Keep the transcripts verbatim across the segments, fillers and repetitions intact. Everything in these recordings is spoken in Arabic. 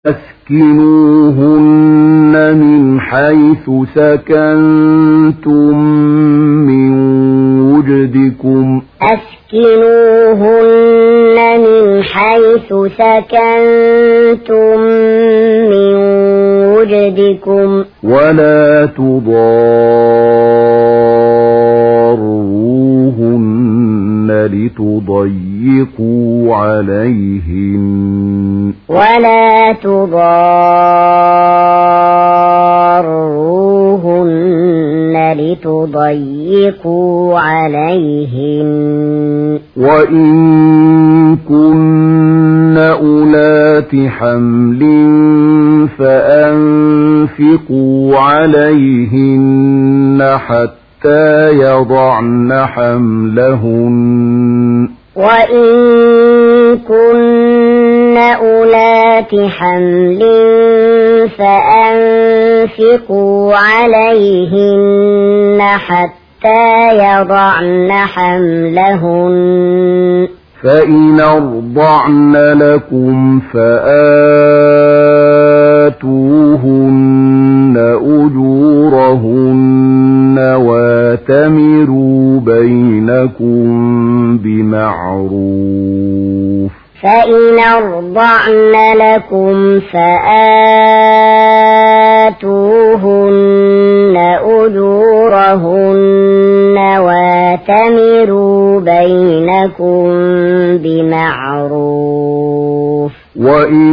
أسكنوهن من حيث سكنتم من وجدكم أسكنوهن من حيث سكنتم من وجدكم ولا تضاروهن لتضيقوا عليهن ولا تضاروهن لتضيقوا عليهن وإن كن أولات حمل فأنفقوا عليهن حتى يضعن حملهن وإن كن أولات حمل فأنفقوا عليهن حتى يضعن حملهن فإن أرضعن لكم فآتوهن أجورهن واتمروا بينكم بمعروف فإن أرضعن لكم فآتوهن أجورهن واتمروا بينكم بمعروف وإن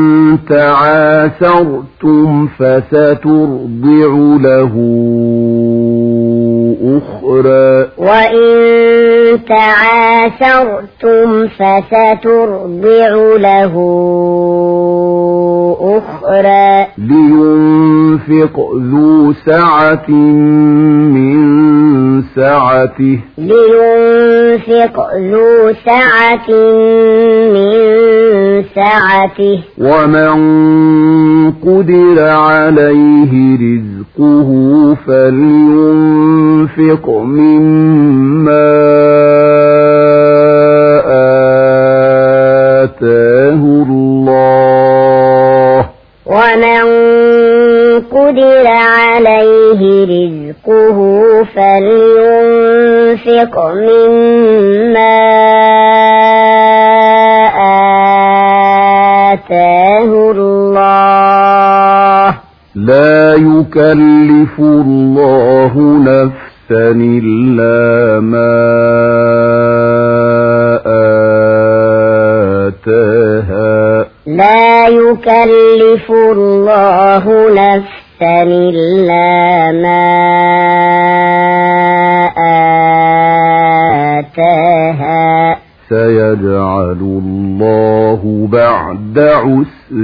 تعاسرتم فسترضع له أخرى وإن تعاسرتم فسترضع له أخرى لينفق ذو سعة من سعته لينفق ذو سعة من سعته ومن قدر عليه رزقه فلينفق مما آتاه الله ومن قدر عليه رزقه فلينفق مما آتاه الله لا يكلف الله نفسا إلا ما آتاها لا يكلف الله نفسا إلا ما آتاها سيجعل الله بعد عسر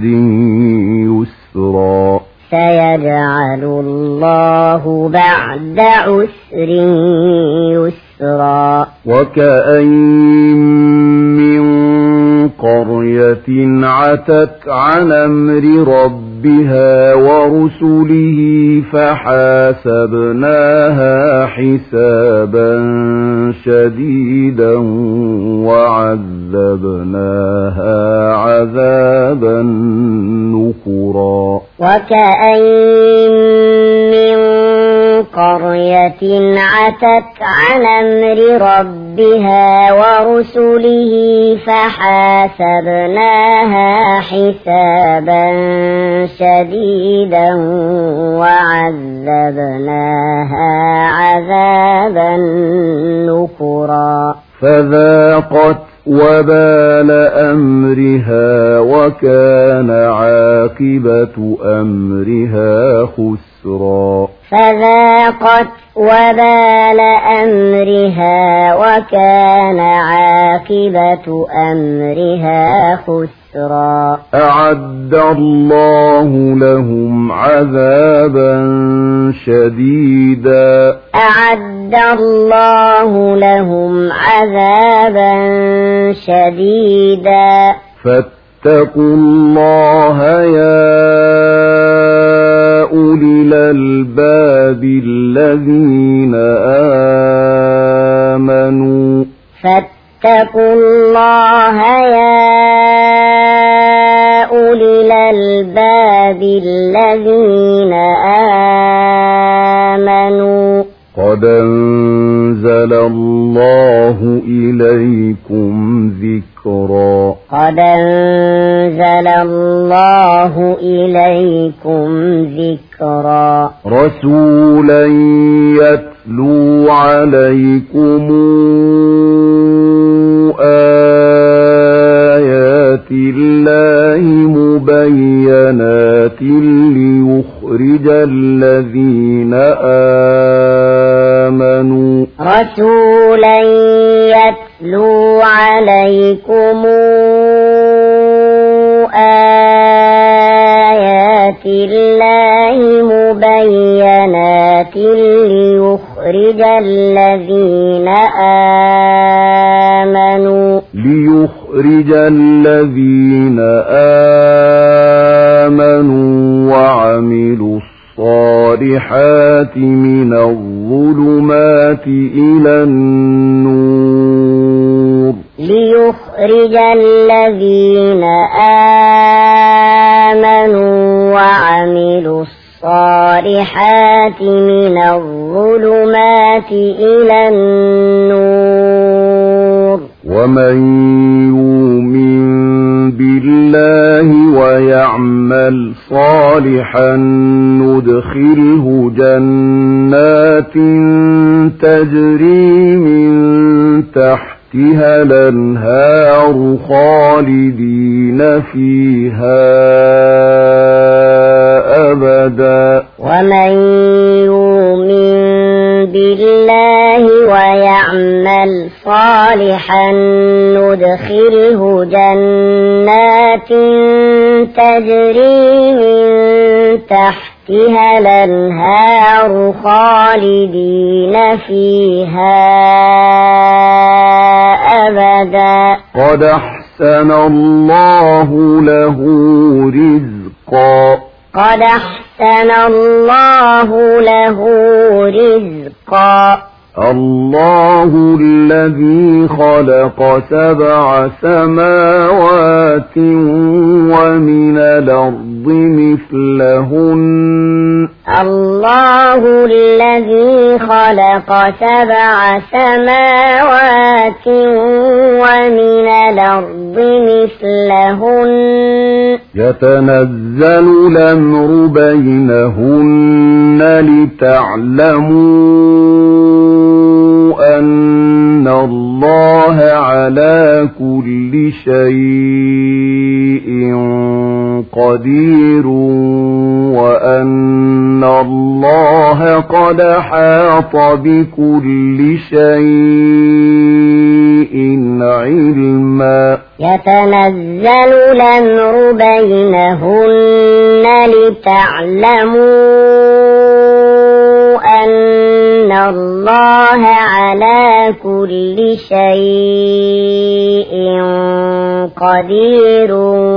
يسرا سيجعل الله بعد عسر يسرا وكأين من قرية عتت عن أمر ربها ورسله فحاسبناها حسابا شديدا وعذبناها عذابا نكرا وكأين من قرية عتت عن أمر ربها ورسله فحاسبناها حسابا شديدا وعذبناها عذابا نكرا فذاقت وبال أمرها وكان عاقبة أمرها خسرا فذاقت وبال أمرها وكان عاقبة أمرها خسرا أعد الله لهم عذابا شديدا أعد الله لهم عذابا شديدا فاتقوا الله يا أولي الألباب الذين آمنوا فاتقوا الله يا أولي الألباب الألباب الذين آمنوا قد أنزل الله إليكم ذكرا قد أنزل الله إليكم ذكرا رسولا يتلو عليكم آيات الله مبينات ليخرج الذين آمنوا رسولا يتلو عليكم آيات الله مبينات ليخرج الذين آمنوا ليخرج الذين آمنوا وعملوا الصالحات من الظلمات إلى النور ليخرج الذين آمنوا وعملوا الصالحات من الظلمات إلى النور ومن يؤمن بالله ويعمل صالحا ندخله جنات تجري من تحتها الأنهار خالدين فيها أبدا ومن يؤمن بالله ويعمل صالحا ندخله جنات تجري من تحتها الأنهار خالدين فيها أبدا قد أحسن الله له رزقا قد أحسن الله له رزقا الله الذي خلق سبع سماوات ومن الأرض مثلهن الله الذي خلق سبع سماوات ومن الأرض مثلهن يتنزل الأمر بينهن لتعلموا أن الله على كل شيء قدير وأن الله قد حاط بكل شيء علما يتنزل الأمر بينهن لتعلموا أن الله على كل شيء قدير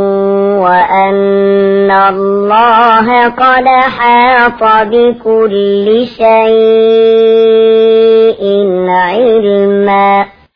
وأن الله قد حاط بكل شيء علما